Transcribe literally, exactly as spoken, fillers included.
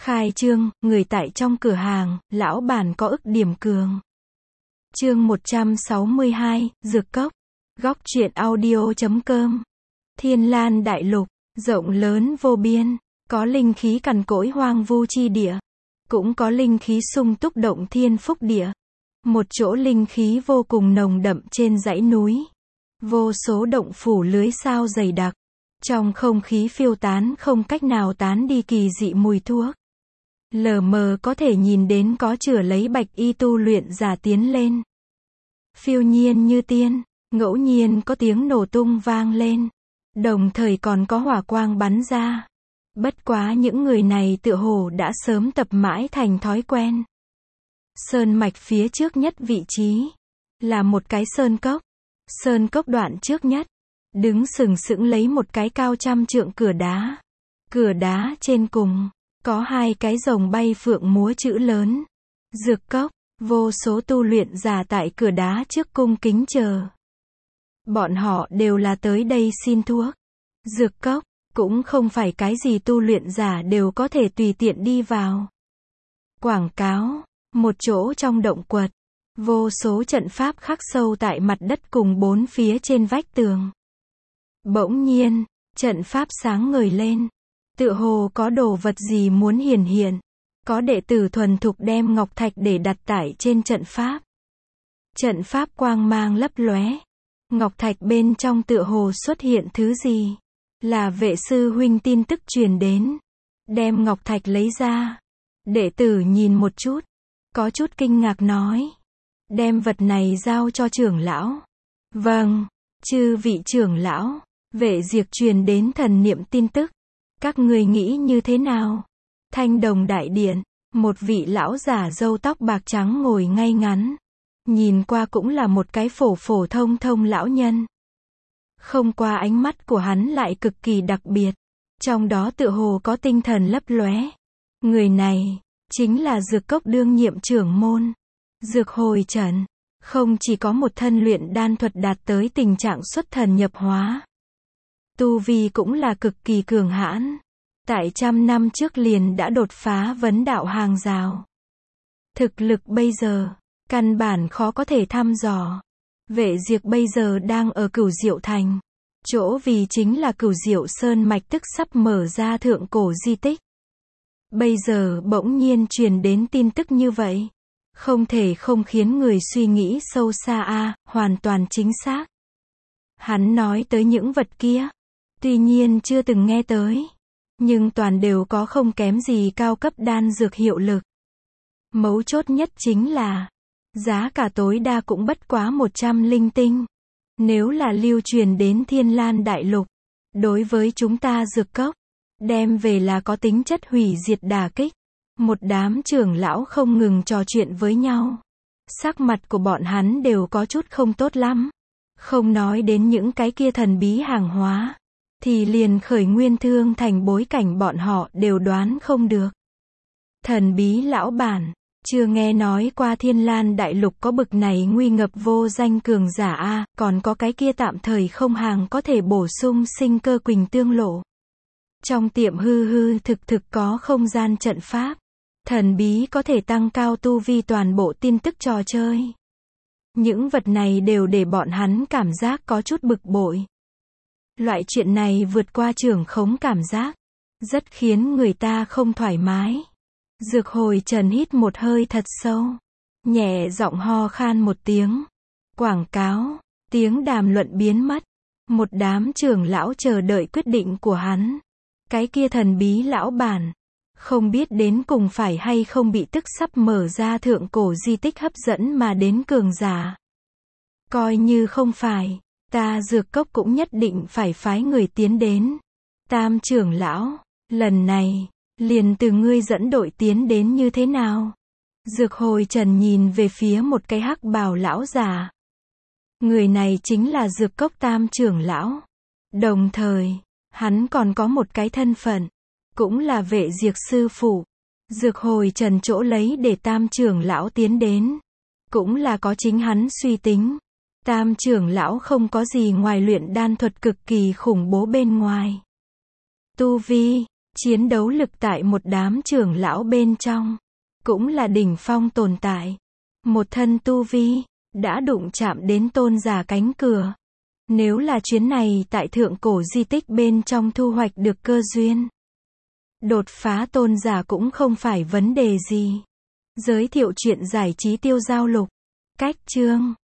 Khai trương, người tại trong cửa hàng, lão bản có ức điểm cường. Chương một trăm sáu mươi hai, Dược Cốc. Góc truyện audio chấm com. Thiên Lan Đại Lục, rộng lớn vô biên, có linh khí cằn cỗi hoang vu chi địa, cũng có linh khí sung túc động thiên phúc địa. Một chỗ linh khí vô cùng nồng đậm trên dãy núi. Vô số động phủ lưới sao dày đặc. Trong không khí phiêu tán không cách nào tán đi kỳ dị mùi thuốc. Lờ mờ có thể nhìn đến có chửa lấy bạch y tu luyện giả tiến lên. Phiêu nhiên như tiên, ngẫu nhiên có tiếng nổ tung vang lên. Đồng thời còn có hỏa quang bắn ra. Bất quá những người này tựa hồ đã sớm tập mãi thành thói quen. Sơn mạch phía trước nhất vị trí là một cái sơn cốc. Sơn cốc đoạn trước nhất đứng sừng sững lấy một cái cao trăm trượng cửa đá. Cửa đá trên cùng có hai cái rồng bay phượng múa chữ lớn. Dược Cốc. Vô số tu luyện giả tại cửa đá trước cung kính chờ. Bọn họ đều là tới đây xin thuốc. Dược Cốc cũng không phải cái gì tu luyện giả đều có thể tùy tiện đi vào. Quảng cáo. Một chỗ trong động quật. Vô số trận pháp khắc sâu tại mặt đất cùng bốn phía trên vách tường. Bỗng nhiên, trận pháp sáng ngời lên. Tựa hồ có đồ vật gì muốn hiển hiện. Có đệ tử thuần thục đem ngọc thạch để đặt tải trên trận pháp. Trận pháp quang mang lấp lóe. Ngọc thạch bên trong tựa hồ xuất hiện thứ gì. Là vệ sư huynh tin tức truyền đến. Đem ngọc thạch lấy ra. Đệ tử nhìn một chút. Có chút kinh ngạc nói. Đem vật này giao cho trưởng lão. Vâng, chư vị trưởng lão. Vệ diệt truyền đến thần niệm tin tức. Các người nghĩ như thế nào? Thanh Đồng đại điện, một vị lão giả râu tóc bạc trắng ngồi ngay ngắn. Nhìn qua cũng là một cái phổ phổ thông thông lão nhân. Không qua ánh mắt của hắn lại cực kỳ đặc biệt. Trong đó tựa hồ có tinh thần lấp lóe. Người này chính là Dược Cốc đương nhiệm trưởng môn. Dược Hồi Trần. Không chỉ có một thân luyện đan thuật đạt tới tình trạng xuất thần nhập hóa. Tu vi cũng là cực kỳ cường hãn. Tại trăm năm trước liền đã đột phá vấn đạo hàng rào. Thực lực bây giờ, căn bản khó có thể thăm dò. Vệ diệt bây giờ đang ở Cửu Diệu Thành. Chỗ vì chính là Cửu Diệu Sơn mạch tức sắp mở ra thượng cổ di tích. Bây giờ bỗng nhiên truyền đến tin tức như vậy. Không thể không khiến người suy nghĩ sâu xa a, à, hoàn toàn chính xác. Hắn nói tới những vật kia. Tuy nhiên chưa từng nghe tới. Nhưng toàn đều có không kém gì cao cấp đan dược hiệu lực. Mấu chốt nhất chính là giá cả tối đa cũng bất quá một trăm linh tinh. Nếu là lưu truyền đến Thiên Lan Đại Lục, đối với chúng ta Dược Cốc, đem về là có tính chất hủy diệt đả kích. Một đám trưởng lão không ngừng trò chuyện với nhau. Sắc mặt của bọn hắn đều có chút không tốt lắm. Không nói đến những cái kia thần bí hàng hóa. Thì liền khởi nguyên thương thành bối cảnh bọn họ đều đoán không được. Thần bí lão bản, chưa nghe nói qua Thiên Lan Đại Lục có bực này nguy ngập vô danh cường giả a, còn có cái kia tạm thời không hàng có thể bổ sung sinh cơ quỳnh tương lộ. Trong tiệm hư hư thực thực có không gian trận pháp. Thần bí có thể tăng cao tu vi toàn bộ tin tức trò chơi. Những vật này đều để bọn hắn cảm giác có chút bực bội. Loại chuyện này vượt qua trưởng khống cảm giác. Rất khiến người ta không thoải mái. Dược Hồi Trần hít một hơi thật sâu. Nhẹ giọng ho khan một tiếng. Quảng cáo. Tiếng đàm luận biến mất. Một đám trưởng lão chờ đợi quyết định của hắn. Cái kia thần bí lão bản. Không biết đến cùng phải hay không bị tức sắp mở ra thượng cổ di tích hấp dẫn mà đến cường giả. Coi như không phải. Ta Dược Cốc cũng nhất định phải phái người tiến đến. Tam trưởng lão, lần này, liền từ ngươi dẫn đội tiến đến như thế nào? Dược Hồi Trần nhìn về phía một cái hắc bào lão già. Người này chính là Dược Cốc tam trưởng lão. Đồng thời, hắn còn có một cái thân phận, cũng là vệ diệt sư phụ. Dược Hồi Trần chỗ lấy để tam trưởng lão tiến đến. Cũng là có chính hắn suy tính. Tam trưởng lão không có gì ngoài luyện đan thuật cực kỳ khủng bố bên ngoài. Tu vi, Chiến đấu lực tại một đám trưởng lão bên trong, cũng là đỉnh phong tồn tại. Một thân tu vi, đã đụng chạm đến tôn giả cánh cửa. Nếu là chuyến này tại thượng cổ di tích bên trong thu hoạch được cơ duyên, đột phá tôn giả cũng không phải vấn đề gì. Giới thiệu chuyện giải trí tiêu giao lục. Cách chương